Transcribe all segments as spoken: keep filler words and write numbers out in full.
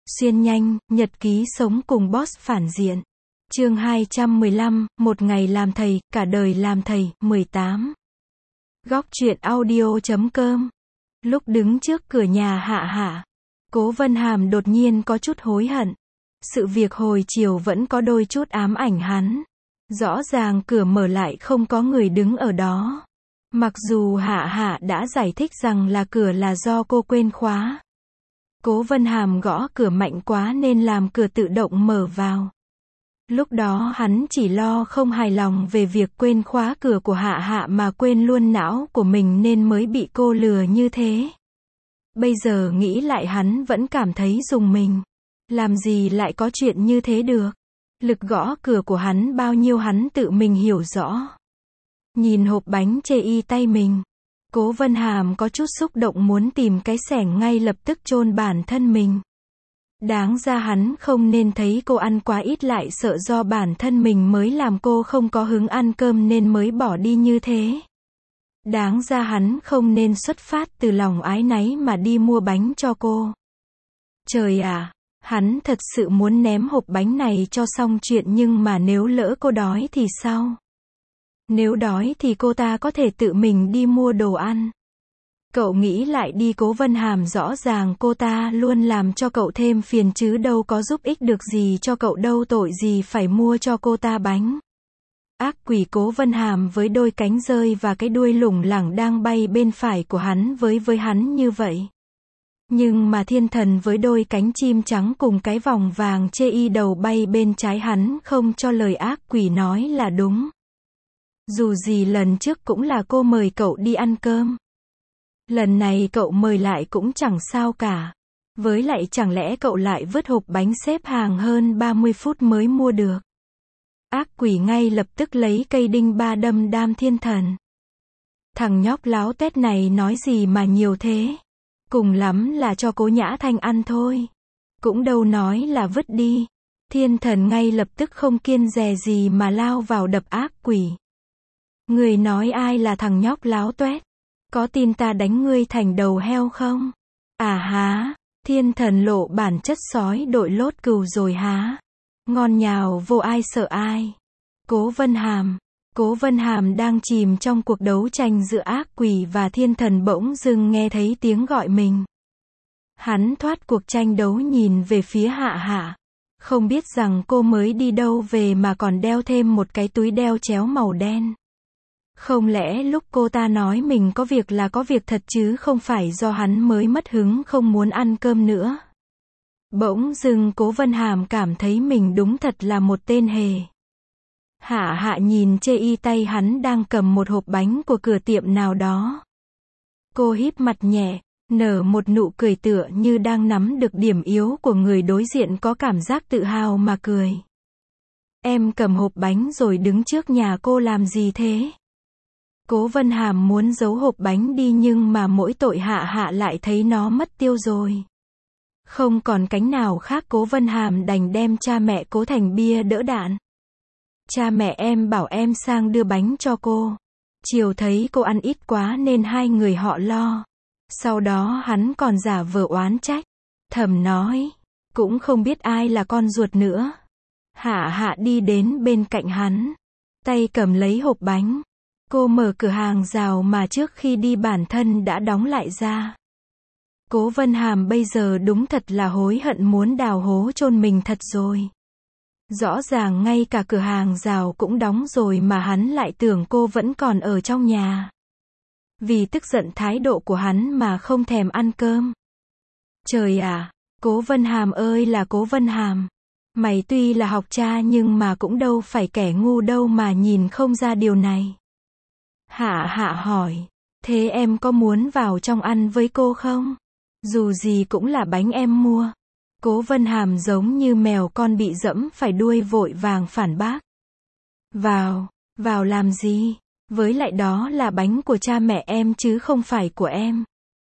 Xuyên nhanh, nhật ký sống cùng boss phản diện. Chương hai trăm mười lăm, một ngày làm thầy, cả đời làm thầy, mười tám. Góc truyện audio chấm com. Lúc đứng trước cửa nhà Hạ Hạ, Cố Vân Hàm đột nhiên có chút hối hận. Sự việc hồi chiều vẫn có đôi chút ám ảnh hắn. Rõ ràng cửa mở lại không có người đứng ở đó. Mặc dù Hạ Hạ đã giải thích rằng là cửa là do cô quên khóa. Cố Vân Hàm gõ cửa mạnh quá nên làm cửa tự động mở vào. Lúc đó hắn chỉ lo không hài lòng về việc quên khóa cửa của Hạ Hạ mà quên luôn não của mình nên mới bị cô lừa như thế. Bây giờ nghĩ lại hắn vẫn cảm thấy rùng mình. Làm gì lại có chuyện như thế được? Lực gõ cửa của hắn bao nhiêu hắn tự mình hiểu rõ. Nhìn hộp bánh chê y tay mình, Cố Vân Hàm có chút xúc động muốn tìm cái xẻng ngay lập tức chôn bản thân mình. Đáng ra hắn không nên thấy cô ăn quá ít lại sợ do bản thân mình mới làm cô không có hứng ăn cơm nên mới bỏ đi như thế. Đáng ra hắn không nên xuất phát từ lòng ái náy mà đi mua bánh cho cô. Trời ạ, hắn thật sự muốn ném hộp bánh này cho xong chuyện nhưng mà nếu lỡ cô đói thì sao? Nếu đói thì cô ta có thể tự mình đi mua đồ ăn. Cậu nghĩ lại đi, Cố Vân Hàm rõ ràng cô ta luôn làm cho cậu thêm phiền chứ đâu có giúp ích được gì cho cậu đâu, tội gì phải mua cho cô ta bánh. Ác quỷ Cố Vân Hàm với đôi cánh rơi và cái đuôi lủng lẳng đang bay bên phải của hắn với với hắn như vậy. Nhưng mà thiên thần với đôi cánh chim trắng cùng cái vòng vàng chê y đầu bay bên trái hắn không cho lời ác quỷ nói là đúng. Dù gì lần trước cũng là cô mời cậu đi ăn cơm. Lần này cậu mời lại cũng chẳng sao cả. Với lại chẳng lẽ cậu lại vứt hộp bánh xếp hàng hơn ba mươi phút mới mua được. Ác quỷ ngay lập tức lấy cây đinh ba đâm đam thiên thần. Thằng nhóc láo tét này nói gì mà nhiều thế. Cùng lắm là cho Cố Nhã Thanh ăn thôi. Cũng đâu nói là vứt đi. Thiên thần ngay lập tức không kiêng dè gì mà lao vào đập ác quỷ. Người nói ai là thằng nhóc láo toét? Có tin ta đánh ngươi thành đầu heo không? À há, thiên thần lộ bản chất sói đội lốt cừu rồi há. Ngon nhào vô ai sợ ai. Cố Vân Hàm. Cố Vân Hàm đang chìm trong cuộc đấu tranh giữa ác quỷ và thiên thần bỗng dưng nghe thấy tiếng gọi mình. Hắn thoát cuộc tranh đấu nhìn về phía Hạ Hạ. Không biết rằng cô mới đi đâu về mà còn đeo thêm một cái túi đeo chéo màu đen. Không lẽ lúc cô ta nói mình có việc là có việc thật chứ không phải do hắn mới mất hứng không muốn ăn cơm nữa. Bỗng dưng Cố Vân Hàm cảm thấy mình đúng thật là một tên hề. Hạ Hạ nhìn chê y tay hắn đang cầm một hộp bánh của cửa tiệm nào đó. Cô híp mặt nhẹ, nở một nụ cười tựa như đang nắm được điểm yếu của người đối diện có cảm giác tự hào mà cười. Em cầm hộp bánh rồi đứng trước nhà cô làm gì thế? Cố Vân Hàm muốn giấu hộp bánh đi nhưng mà mỗi tội Hạ Hạ lại thấy nó mất tiêu rồi. Không còn cánh nào khác Cố Vân Hàm đành đem cha mẹ Cố thành bia đỡ đạn. Cha mẹ em bảo em sang đưa bánh cho cô. Chiều thấy cô ăn ít quá nên hai người họ lo. Sau đó hắn còn giả vờ oán trách. Thầm nói, cũng không biết ai là con ruột nữa. Hạ Hạ đi đến bên cạnh hắn. Tay cầm lấy hộp bánh. Cô mở cửa hàng rào mà trước khi đi bản thân đã đóng lại ra. Cố Vân Hàm bây giờ đúng thật là hối hận muốn đào hố chôn mình thật rồi. Rõ ràng ngay cả cửa hàng rào cũng đóng rồi mà hắn lại tưởng cô vẫn còn ở trong nhà. Vì tức giận thái độ của hắn mà không thèm ăn cơm. Trời ạ, Cố Vân Hàm ơi là Cố Vân Hàm. Mày tuy là học cha nhưng mà cũng đâu phải kẻ ngu đâu mà nhìn không ra điều này. Hạ Hạ hỏi, thế em có muốn vào trong ăn với cô không? Dù gì cũng là bánh em mua. Cố Vân Hàm giống như mèo con bị dẫm phải đuôi vội vàng phản bác. Vào, vào làm gì? Với lại đó là bánh của cha mẹ em chứ không phải của em.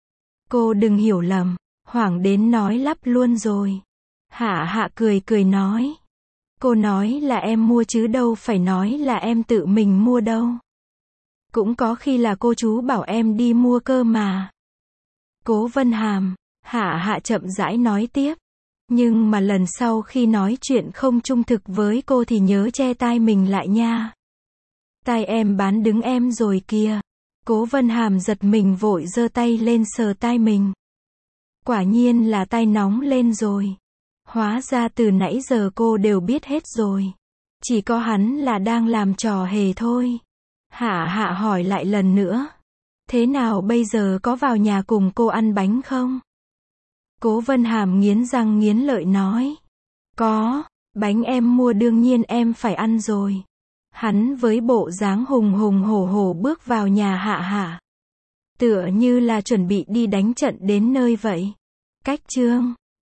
Cô đừng hiểu lầm, hoảng đến nói lắp luôn rồi. Hạ Hạ cười cười nói. Cô nói là em mua chứ đâu phải nói là em tự mình mua đâu. Cũng có khi là cô chú bảo em đi mua cơ mà. Cố Vân Hàm, Hạ Hạ chậm rãi nói tiếp. Nhưng mà lần sau khi nói chuyện không trung thực với cô thì nhớ che tai mình lại nha. Tai em bán đứng em rồi kìa. Cố Vân Hàm giật mình vội giơ tay lên sờ tai mình. Quả nhiên là tai nóng lên rồi. Hóa ra từ nãy giờ cô đều biết hết rồi. Chỉ có hắn là đang làm trò hề thôi. Hạ Hạ hỏi lại lần nữa. Thế nào bây giờ, có vào nhà cùng cô ăn bánh không? Cố Vân Hàm nghiến răng nghiến lợi nói. Có, bánh em mua đương nhiên em phải ăn rồi. Hắn với bộ dáng hùng hùng hổ hổ bước vào nhà Hạ Hạ. Tựa như là chuẩn bị đi đánh trận đến nơi vậy. Cách chương